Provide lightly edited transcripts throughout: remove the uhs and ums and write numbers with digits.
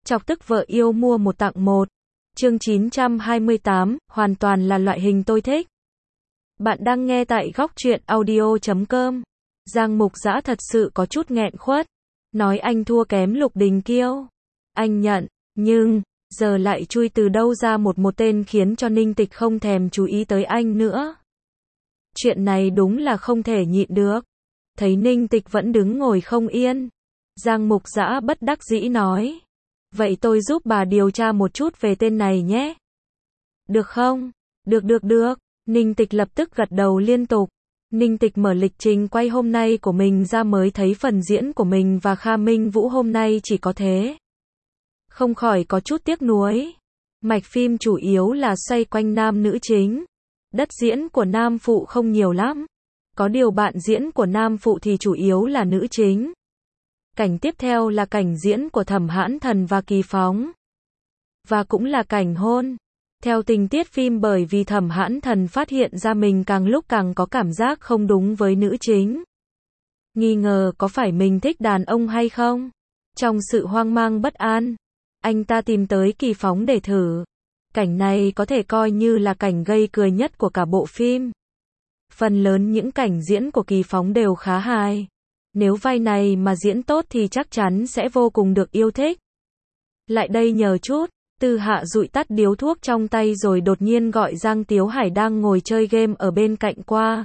Chọc tức vợ yêu mua một tặng một. Chương 928, hoàn toàn là loại hình tôi thích. Bạn đang nghe tại góc truyện audio.com. Giang Mục Dã thật sự có chút nghẹn khuất. Nói anh thua kém Lục Đình Kiêu. Anh nhận, nhưng, giờ lại chui từ đâu ra một tên khiến cho Ninh Tịch không thèm chú ý tới anh nữa. Chuyện này đúng là không thể nhịn được. Thấy Ninh Tịch vẫn đứng ngồi không yên. Giang Mục Dã bất đắc dĩ nói. Vậy tôi giúp bà điều tra một chút về tên này nhé. Được không? Được. Ninh Tịch lập tức gật đầu liên tục. Ninh Tịch mở lịch trình quay hôm nay của mình ra mới thấy phần diễn của mình và Kha Minh Vũ hôm nay chỉ có thế. Không khỏi có chút tiếc nuối. Mạch phim chủ yếu là xoay quanh nam nữ chính. Đất diễn của nam phụ không nhiều lắm. Có điều bạn diễn của nam phụ thì chủ yếu là nữ chính. Cảnh tiếp theo là cảnh diễn của Thẩm Hãn Thần và Kỳ Phóng. Và cũng là cảnh hôn. Theo tình tiết phim bởi vì Thẩm Hãn Thần phát hiện ra mình càng lúc càng có cảm giác không đúng với nữ chính. Nghi ngờ có phải mình thích đàn ông hay không? Trong sự hoang mang bất an, anh ta tìm tới Kỳ Phóng để thử. Cảnh này có thể coi như là cảnh gây cười nhất của cả bộ phim. Phần lớn những cảnh diễn của Kỳ Phóng đều khá hài. Nếu vai này mà diễn tốt thì chắc chắn sẽ vô cùng được yêu thích. Lại đây nhờ chút. Tư Hạ dụi tắt điếu thuốc trong tay rồi đột nhiên gọi Giang Tiếu Hải đang ngồi chơi game ở bên cạnh qua.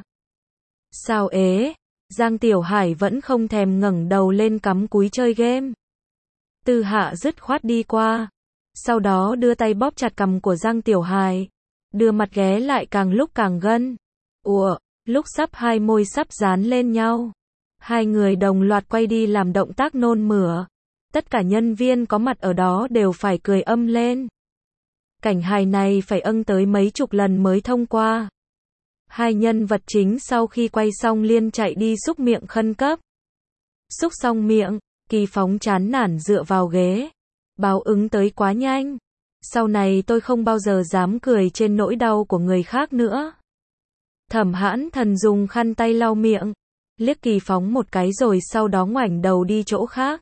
Sao ế? Giang Tiểu Hải vẫn không thèm ngẩng đầu lên cắm cúi chơi game. Tư Hạ dứt khoát đi qua. Sau đó đưa tay bóp chặt cằm của Giang Tiểu Hải. Đưa mặt ghé lại càng lúc càng gần. Ủa, lúc sắp hai môi sắp dán lên nhau. Hai người đồng loạt quay đi làm động tác nôn mửa. Tất cả nhân viên có mặt ở đó đều phải cười âm lên. Cảnh hài này phải âng tới mấy chục lần mới thông qua. Hai nhân vật chính sau khi quay xong liên chạy đi xúc miệng khẩn cấp. Xúc xong miệng, Kỳ Phóng chán nản dựa vào ghế. Báo ứng tới quá nhanh. Sau này tôi không bao giờ dám cười trên nỗi đau của người khác nữa. Thẩm Hãn Thần dùng khăn tay lau miệng. Liếc Kỳ Phóng một cái rồi sau đó ngoảnh đầu đi chỗ khác.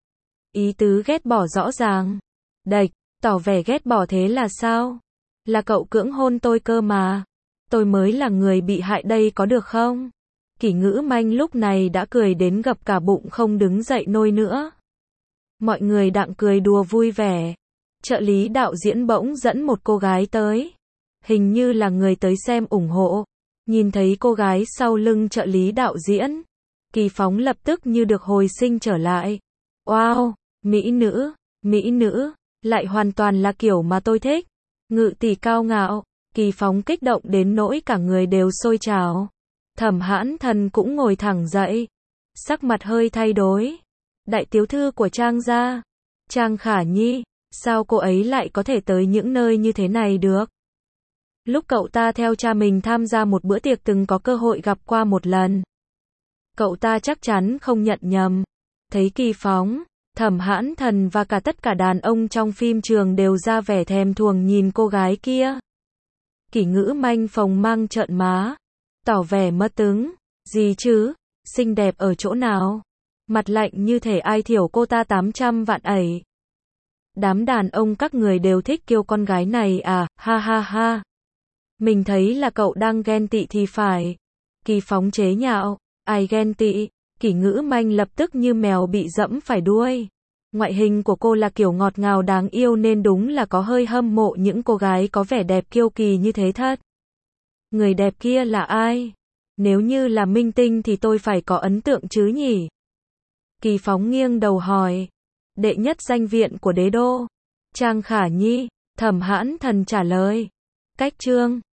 Ý tứ ghét bỏ rõ ràng. Đệch, tỏ vẻ ghét bỏ thế là sao? Là cậu cưỡng hôn tôi cơ mà. Tôi mới là người bị hại đây có được không? Kỷ Ngữ Manh lúc này đã cười đến gập cả bụng không đứng dậy nôi nữa. Mọi người đặng cười đùa vui vẻ. Trợ lý đạo diễn bỗng dẫn một cô gái tới. Hình như là người tới xem ủng hộ. Nhìn thấy cô gái sau lưng trợ lý đạo diễn. Kỳ Phóng lập tức như được hồi sinh trở lại. Wow, mỹ nữ, lại hoàn toàn là kiểu mà tôi thích. Ngự tỷ cao ngạo, Kỳ Phóng kích động đến nỗi cả người đều sôi trào. Thẩm Hãn Thần cũng ngồi thẳng dậy. Sắc mặt hơi thay đổi. Đại tiểu thư của Trang gia. Trang Khả Nhi, sao cô ấy lại có thể tới những nơi như thế này được? Lúc cậu ta theo cha mình tham gia một bữa tiệc từng có cơ hội gặp qua một lần. Cậu ta chắc chắn không nhận nhầm. Thấy Kỳ Phóng, Thẩm Hãn Thần và cả tất cả đàn ông trong phim trường đều ra vẻ thèm thuồng nhìn cô gái kia. Kỷ Ngữ Manh phồng mang trợn má, tỏ vẻ mất hứng. Gì chứ? Xinh đẹp ở chỗ nào? Mặt lạnh như thể ai thiểu cô ta 800 vạn ấy. Đám đàn ông các người đều thích kêu con gái này à, ha ha ha. Mình thấy là cậu đang ghen tị thì phải. Kỳ Phóng chế nhạo, ai ghen tị? Kỷ Ngữ Manh lập tức như mèo bị dẫm phải đuôi. Ngoại hình của cô là kiểu ngọt ngào đáng yêu nên đúng là có hơi hâm mộ những cô gái có vẻ đẹp kiêu kỳ như thế thật. Người đẹp kia là ai? Nếu như là minh tinh thì tôi phải có ấn tượng chứ nhỉ? Kỳ Phóng nghiêng đầu hỏi. Đệ nhất danh viện của đế đô. Trang Khả Nhi, Thẩm Hãn Thần trả lời. Cách chương